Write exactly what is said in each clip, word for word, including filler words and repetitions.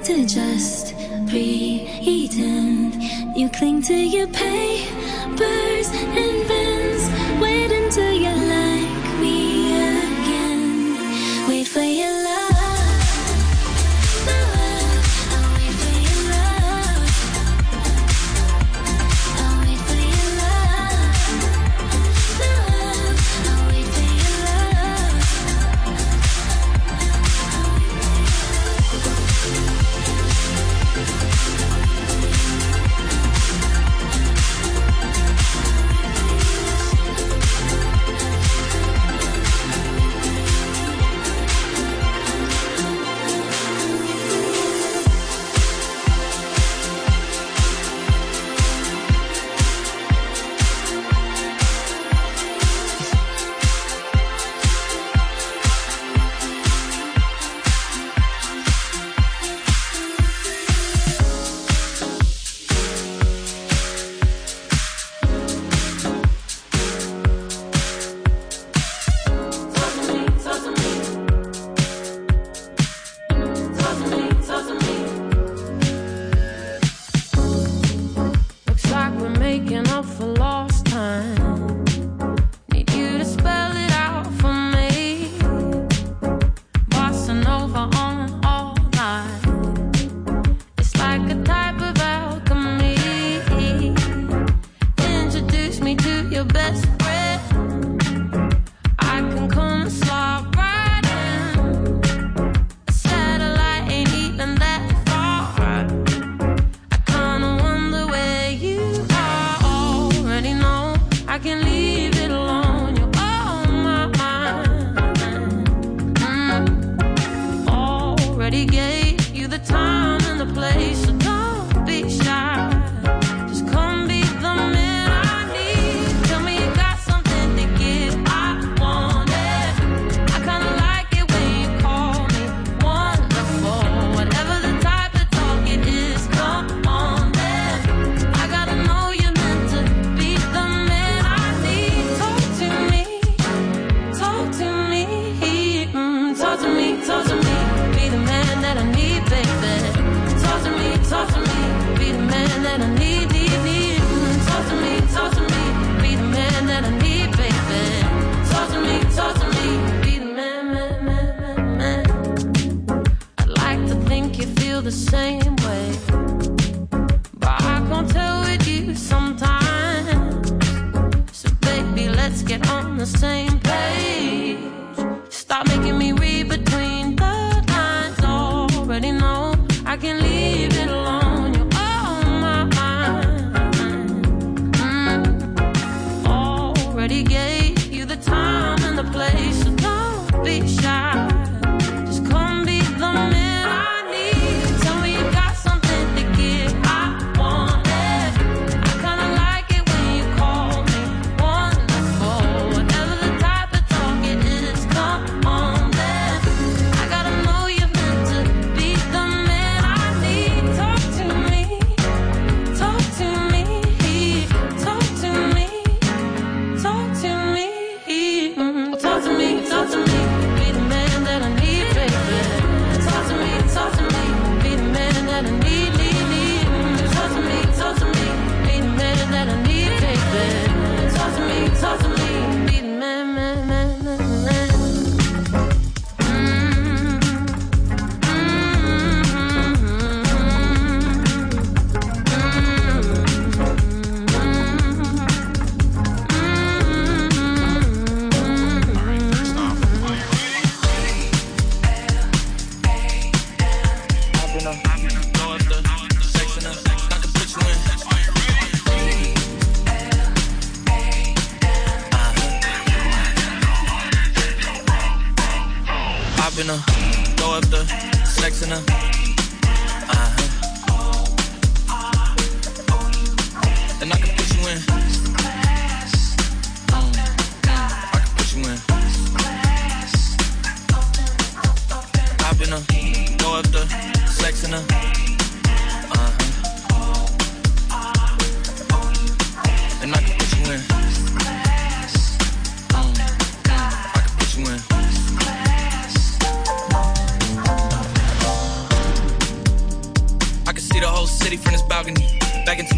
to just pretend. You cling to your papers and pens. Wait until you like me again. Wait for your love.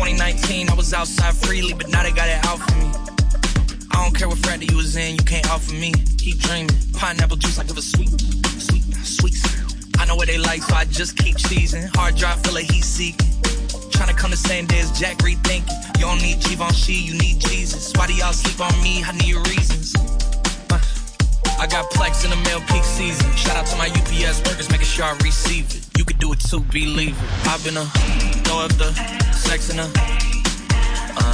twenty nineteen, I was outside freely, but now they got it out for me. I don't care what frat you was in, you can't offer me. Keep dreaming, pineapple juice like it was sweet, sweet, sweet. I know what they like, so I just keep cheesing. Hard drive full of heat seeking. Tryna come the same day as Jack rethinking. You don't need Givenchy, you need Jesus. Why do y'all sleep on me? I need reasons. Uh, I got Plex in the mail peak season. Shout out to my U P S workers, making sure I receive it. You could do it too, believe it. I've been a throw up the sex in a uh-huh.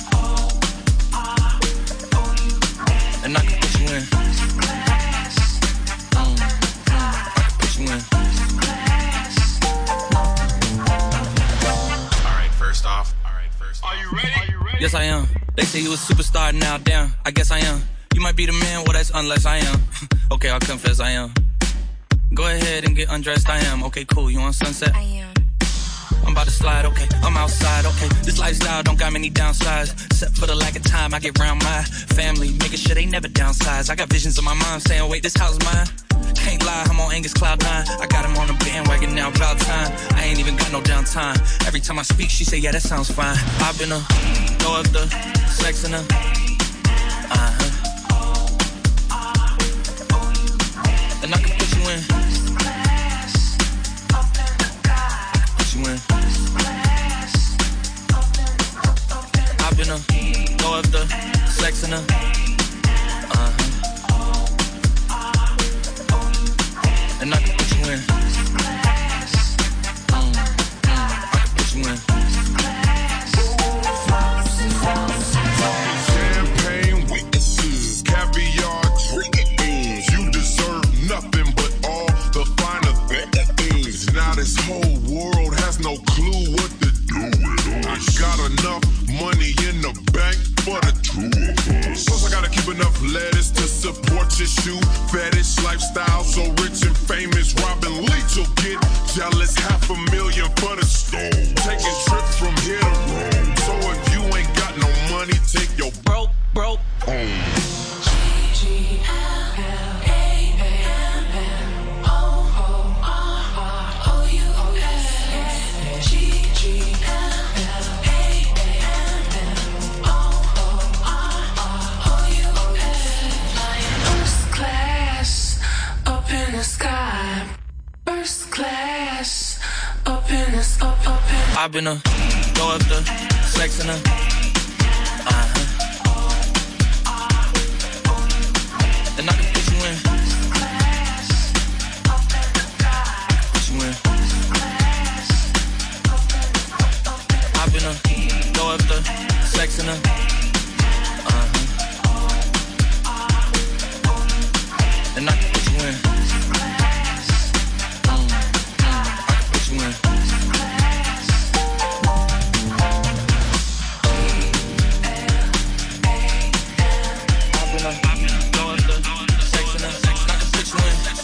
And I can put you in. Um, I can put you in. Alright, first off. Alright, first off. Are you ready? Are you ready? Yes, I am. They say you a superstar now, damn. I guess I am. You might be the man, well, that's unless I am. Okay, I'll confess I am. Go ahead and get undressed, I am. Okay, cool, you on Sunset? I am. I'm about to slide, okay, I'm outside, okay. This lifestyle don't got many downsides. Except for the lack of time I get around my family, making sure they never downsize. I got visions of my mom saying, wait, this house mine. Can't lie, I'm on Angus Cloud nine. I got him on the bandwagon now, about time. I ain't even got no downtime. Every time I speak, she say, yeah, that sounds fine. I've been a throw up the sex in a uh-huh. And I can put you in. Put you in. I've been a throw up the sex in a uh-huh. And I can put you in. Mm, mm, I can put you in. Champagne witnesses, caviar dreams. You deserve nothing but all the finer things. Now this whole world has no clue what to do with us. I got enough money in the bank for the two of us. Plus I gotta keep enough lettuce to support your shoe fetish lifestyle. So rich and famous, Robin Leach will get jealous. Half a million for the stove. Taking trips from here to Rome. So if you ain't got no money, take your broke, broke home. G L A M N O O U S G G L A M N O O U S. First class up in the sky. First class up in the up up in. I've been a throw up the sex in a uh-huh. And I can put you in. Put you in. I've been a throw up the sex in a uh-huh. And I can put you in. Mm, mm, I can put you in. I've been a throw up the sex in a I can put you in.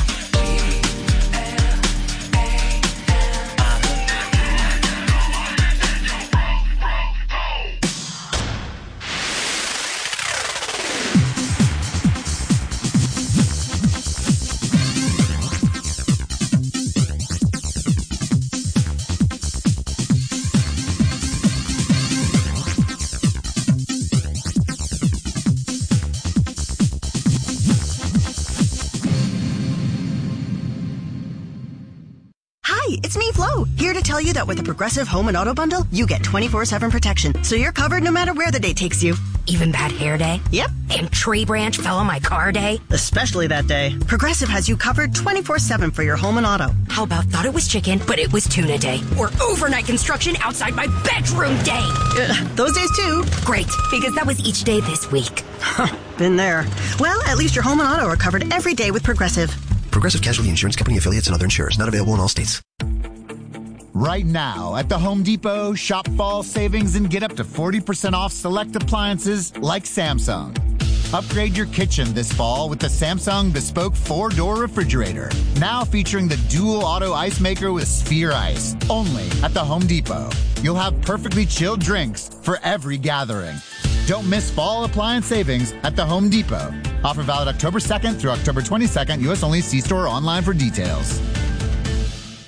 It's me, Flo, here to tell you that with the Progressive Home and Auto Bundle, you get twenty-four seven protection, so you're covered no matter where the day takes you. Even bad hair day? Yep. And tree branch fell on my car day? Especially that day. Progressive has you covered twenty-four seven for your home and auto. How about thought it was chicken, but it was tuna day? Or overnight construction outside my bedroom day? Uh, those days too. Great, because that was each day this week. Been there. Well, at least your home and auto are covered every day with Progressive. Progressive Casualty Insurance Company affiliates and other insurers. Not available in all states. Right now at the Home Depot, shop fall savings and get up to forty percent off select appliances like Samsung. Upgrade your kitchen this fall with the Samsung Bespoke four-door refrigerator. Now featuring the dual auto ice maker with Sphere Ice. Only at the Home Depot. You'll have perfectly chilled drinks for every gathering. Don't miss fall appliance savings at the Home Depot. Offer valid October second through October twenty-second. U S only. See store or online for details.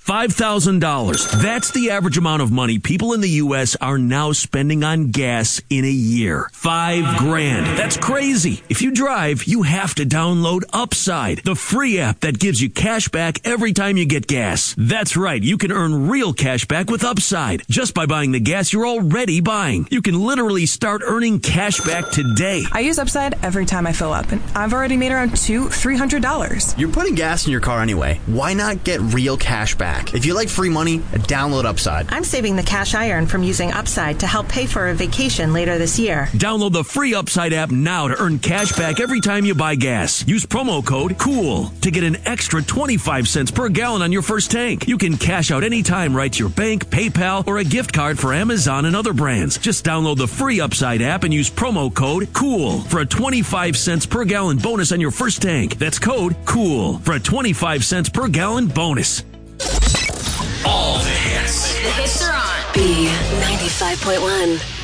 five thousand dollars. That's the average amount of money people in the U S are now spending on gas in a year. Five grand. That's crazy. If you drive, you have to download Upside, the free app that gives you cash back every time you get gas. That's right. You can earn real cash back with Upside just by buying the gas you're already buying. You can literally start earning cash back today. I use Upside every time I fill up, and I've already made around two, three hundred dollars. You're putting gas in your car anyway. Why not get real cash back? If you like free money, download Upside. I'm saving the cash I earn from using Upside to help pay for a vacation later this year. Download the free Upside app now to earn cash back every time you buy gas. Use promo code COOL to get an extra twenty-five cents per gallon on your first tank. You can cash out anytime right to your bank, PayPal, or a gift card for Amazon and other brands. Just download the free Upside app and use promo code COOL for a twenty-five cents per gallon bonus on your first tank. That's code COOL for a twenty-five cents per gallon bonus. All the hits. The hits are on B ninety-five point one.